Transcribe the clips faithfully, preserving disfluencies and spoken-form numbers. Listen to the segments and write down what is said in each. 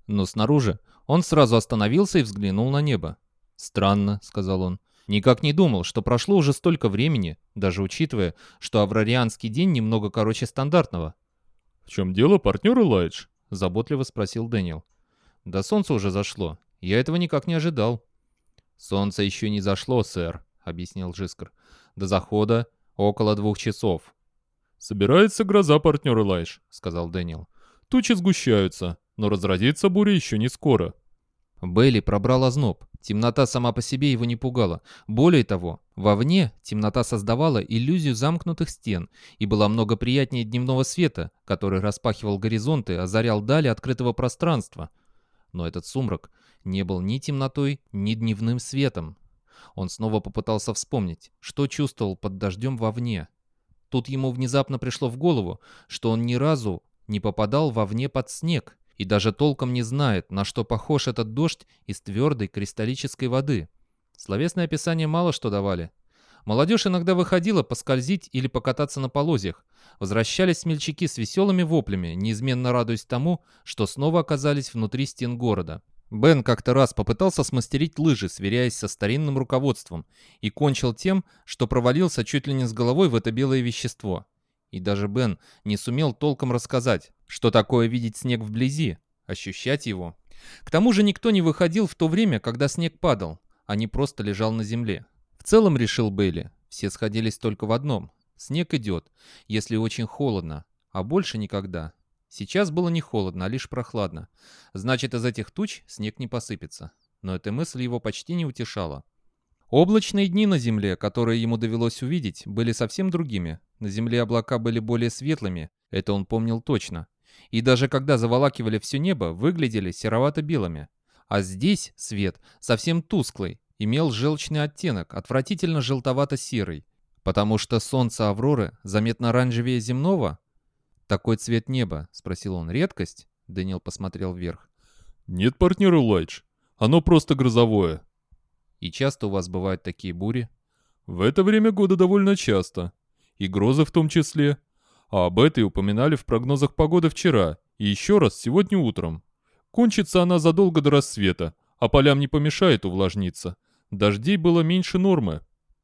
Но снаружи он сразу остановился и взглянул на небо. «Странно», — сказал он. «Никак не думал, что прошло уже столько времени, даже учитывая, что аврарианский день немного короче стандартного». «В чем дело, партнер Элайдж?» — заботливо спросил Дэниел. «Да солнце уже зашло. Я этого никак не ожидал». «Солнце еще не зашло, сэр», — объяснил Джискар. «До захода около двух часов». «Собирается гроза, партнер Элайдж», — сказал Дэниел. «Тучи сгущаются, но разразится буря еще не скоро». Бейли пробрал озноб. Темнота сама по себе его не пугала. Более того, вовне темнота создавала иллюзию замкнутых стен и была много приятнее дневного света, который распахивал горизонты, озарял дали открытого пространства. Но этот сумрак не был ни темнотой, ни дневным светом. Он снова попытался вспомнить, что чувствовал под дождем вовне. Тут ему внезапно пришло в голову, что он ни разу не попадал вовне под снег и даже толком не знает, на что похож этот дождь из твердой кристаллической воды. Словесное описание мало что давали. Молодежь иногда выходила поскользить или покататься на полозьях. Возвращались смельчаки с веселыми воплями, неизменно радуясь тому, что снова оказались внутри стен города. Бен как-то раз попытался смастерить лыжи, сверяясь со старинным руководством, и кончил тем, что провалился чуть ли не с головой в это белое вещество. И даже Бен не сумел толком рассказать, что такое видеть снег вблизи, ощущать его. К тому же никто не выходил в то время, когда снег падал, а не просто лежал на земле. В целом, решил Бейли, все сходились только в одном. Снег идет, если очень холодно, а больше никогда. Сейчас было не холодно, а лишь прохладно. Значит, из этих туч снег не посыпется. Но эта мысль его почти не утешала. Облачные дни на Земле, которые ему довелось увидеть, были совсем другими. На Земле облака были более светлыми, это он помнил точно. И даже когда заволакивали все небо, выглядели серовато-белыми. А здесь свет, совсем тусклый, имел желчный оттенок, отвратительно желтовато-серый. Потому что солнце Авроры заметно оранжевее земного? «Такой цвет неба?» — спросил он. «Редкость?» — Дэниел посмотрел вверх. «Нет, партнер Элайдж, оно просто грозовое». «И часто у вас бывают такие бури?» «В это время года довольно часто. И грозы в том числе. А об этой упоминали в прогнозах погоды вчера и еще раз сегодня утром. Кончится она задолго до рассвета, а полям не помешает увлажниться. Дождей было меньше нормы».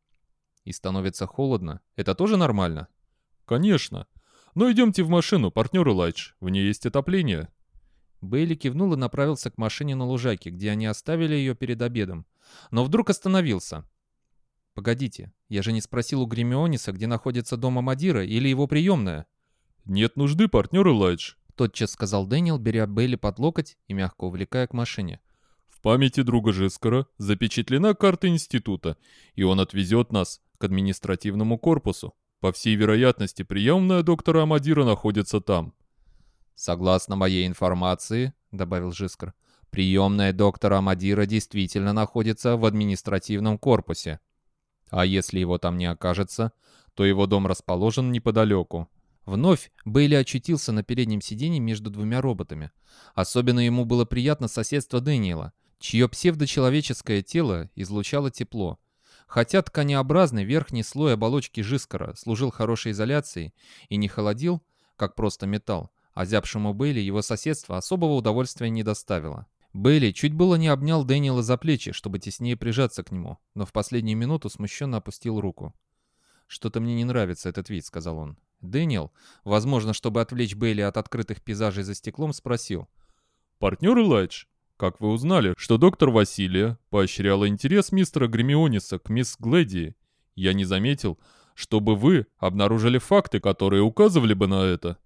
«И становится холодно. Это тоже нормально?» «Конечно. Но идемте в машину, партнер Элайдж, в ней есть отопление». Бейли кивнул и направился к машине на лужайке, где они оставили ее перед обедом. Но вдруг остановился. «Погодите, я же не спросил у Гермионеса, где находится дом Амадира или его приемная». «Нет нужды, партнер Элайдж», — тотчас сказал Дэниел, беря Бейли под локоть и мягко увлекая к машине. «В памяти друга Джискара запечатлена карта института, и он отвезет нас к административному корпусу. По всей вероятности, приемная доктора Амадира находится там». «Согласно моей информации, — добавил Джискар, — приемная доктора Амадира действительно находится в административном корпусе. А если его там не окажется, то его дом расположен неподалеку». Вновь Бейли очутился на переднем сиденье между двумя роботами. Особенно ему было приятно соседство Дэниела, чье псевдочеловеческое тело излучало тепло. Хотя тканеобразный верхний слой оболочки Джискара служил хорошей изоляцией и не холодил, как просто металл, озябшему Бейли его соседство особого удовольствия не доставило. Бейли чуть было не обнял Дэниела за плечи, чтобы теснее прижаться к нему, но в последнюю минуту смущенно опустил руку. «Что-то мне не нравится этот вид», — сказал он. Дэниел, возможно, чтобы отвлечь Бейли от открытых пейзажей за стеклом, спросил. «Партнер Элайдж, как вы узнали, что доктор Василия поощряла интерес мистера Гермионеса к мисс Глэдии? Я не заметил, чтобы вы обнаружили факты, которые указывали бы на это».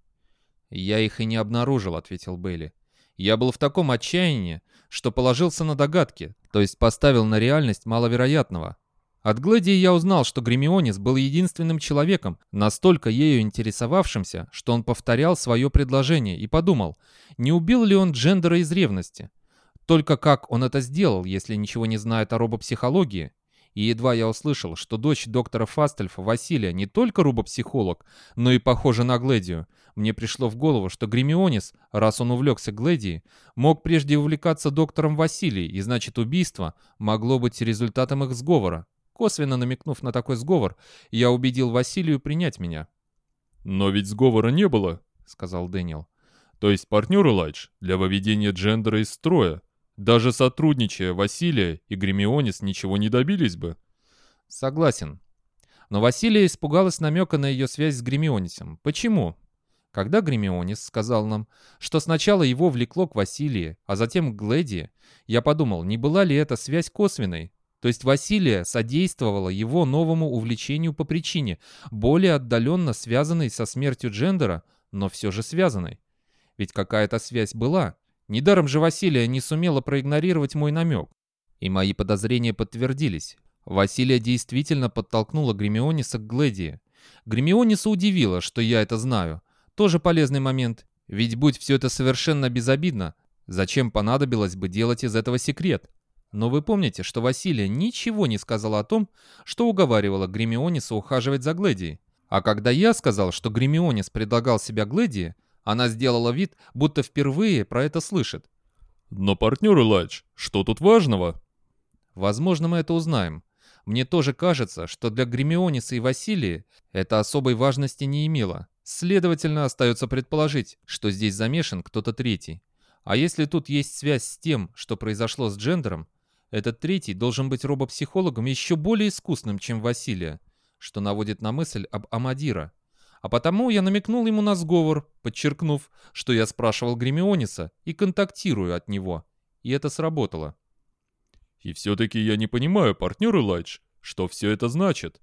«Я их и не обнаружил», — ответил Бейли. «Я был в таком отчаянии, что положился на догадки, то есть поставил на реальность маловероятного. От Глэдии я узнал, что Гермионес был единственным человеком, настолько ею интересовавшимся, что он повторял свое предложение, и подумал, не убил ли он Джендера из ревности. Только как он это сделал, если ничего не знает о робопсихологии? И едва я услышал, что дочь доктора Фастельфа, Василия, не только робопсихолог, но и похожа на Глэдию, мне пришло в голову, что Гермионес, раз он увлекся Глэдией, мог прежде увлекаться доктором Василией, и значит убийство могло быть результатом их сговора. Косвенно намекнув на такой сговор, я убедил Василию принять меня». «Но ведь сговора не было», — сказал Дэниел. То есть, партнер Элайдж, для выведения Джендера из строя, даже сотрудничая, Василия и Гермионис ничего не добились бы. Согласен. Но Василия испугалась намека на ее связь с Гермионисом. Почему? Когда Гермионис сказал нам, что сначала его влекло к Василии, а затем к Глэдии, я подумал, не была ли эта связь косвенной? То есть Василия содействовала его новому увлечению по причине, более отдаленно связанной со смертью Джендера, но все же связанной. Ведь какая-то связь была. Недаром же Василия не сумела проигнорировать мой намек. И мои подозрения подтвердились. Василия действительно подтолкнула Гермиониса к Глэдии. Гермиониса удивило, что я это знаю. Тоже полезный момент. Ведь будь все это совершенно безобидно, зачем понадобилось бы делать из этого секрет? Но вы помните, что Василия ничего не сказала о том, что уговаривала Гермиониса ухаживать за Глэдией. А когда я сказал, что Гермионис предлагал себя Глэдии, она сделала вид, будто впервые про это слышит. Но, партнер Элайдж, что тут важного? Возможно, мы это узнаем. Мне тоже кажется, что для Гермиониса и Василии это особой важности не имело. Следовательно, остается предположить, что здесь замешан кто-то третий. А если тут есть связь с тем, что произошло с Джендером, этот третий должен быть робопсихологом еще более искусным, чем Василия, что наводит на мысль об Амадира. А потому я намекнул ему на сговор, подчеркнув, что я спрашивал Гермиониса и контактирую от него. И это сработало. И все-таки я не понимаю, партнер Элайдж, что все это значит.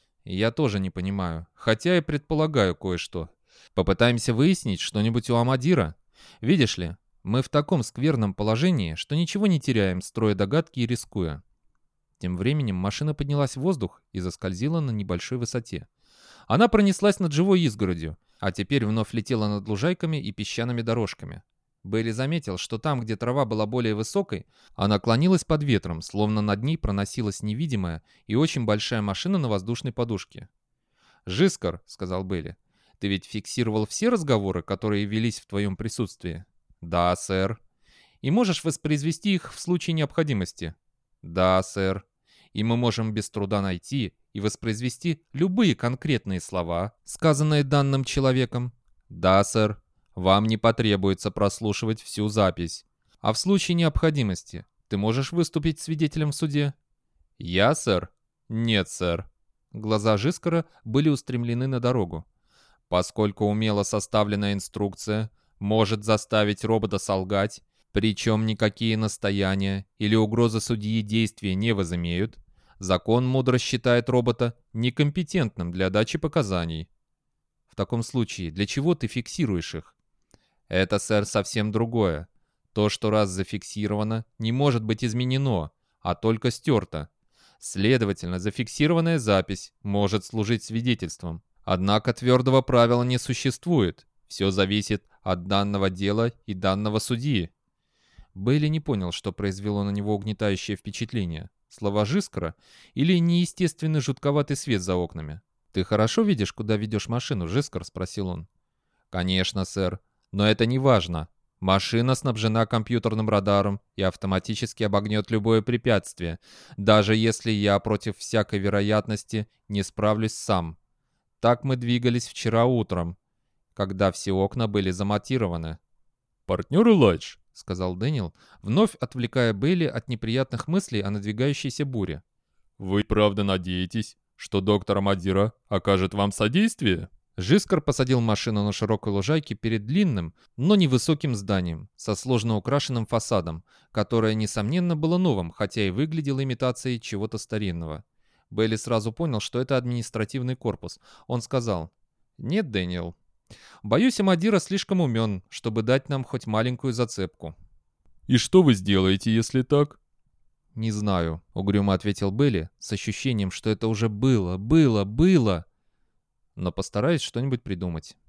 Я тоже не понимаю, хотя и предполагаю кое-что. Попытаемся выяснить что-нибудь у Амадира. Видишь ли, мы в таком скверном положении, что ничего не теряем, строя догадки и рискуя. Тем временем машина поднялась в воздух и заскользила на небольшой высоте. Она пронеслась над живой изгородью, а теперь вновь летела над лужайками и песчаными дорожками. Бейли заметил, что там, где трава была более высокой, она клонилась под ветром, словно над ней проносилась невидимая и очень большая машина на воздушной подушке. «Жискар», — сказал Бейли, — «ты ведь фиксировал все разговоры, которые велись в твоем присутствии?» «Да, сэр». «И можешь воспроизвести их в случае необходимости?» «Да, сэр». «И мы можем без труда найти и воспроизвести любые конкретные слова, сказанные данным человеком?» «Да, сэр». «Вам не потребуется прослушивать всю запись. А в случае необходимости ты можешь выступить свидетелем в суде?» «Я, сэр?» «Нет, сэр». Глаза Жискара были устремлены на дорогу. «Поскольку умело составленная инструкция может заставить робота солгать, причем никакие настояния или угрозы судьи действия не возымеют, закон мудро считает робота некомпетентным для дачи показаний». «В таком случае, для чего ты фиксируешь их?» «Это, сэр, совсем другое. То, что раз зафиксировано, не может быть изменено, а только стерто. Следовательно, зафиксированная запись может служить свидетельством. Однако твердого правила не существует. Все зависит от данного дела и данного судьи». Бейли не понял, что произвело на него угнетающее впечатление. Слова Жискара или неестественный жутковатый свет за окнами. «Ты хорошо видишь, куда ведешь машину, Жискар?» — спросил он. «Конечно, сэр. Но это не важно. Машина снабжена компьютерным радаром и автоматически обогнет любое препятствие, даже если я против всякой вероятности не справлюсь сам. Так мы двигались вчера утром, когда все окна были замотированы». «Партнер Элайдж», — сказал Дэниел, вновь отвлекая Бейли от неприятных мыслей о надвигающейся буре. «Вы правда надеетесь, что доктор Амадира окажет вам содействие?» Жискар посадил машину на широкой лужайке перед длинным, но невысоким зданием, со сложно украшенным фасадом, которое, несомненно, было новым, хотя и выглядело имитацией чего-то старинного. Бейли сразу понял, что это административный корпус. Он сказал: «Нет, Дэниел. Боюсь, Амадира слишком умен, чтобы дать нам хоть маленькую зацепку». «И что вы сделаете, если так?» «Не знаю», — угрюмо ответил Бейли, с ощущением, что это уже было, было, было. «Но постараюсь что-нибудь придумать».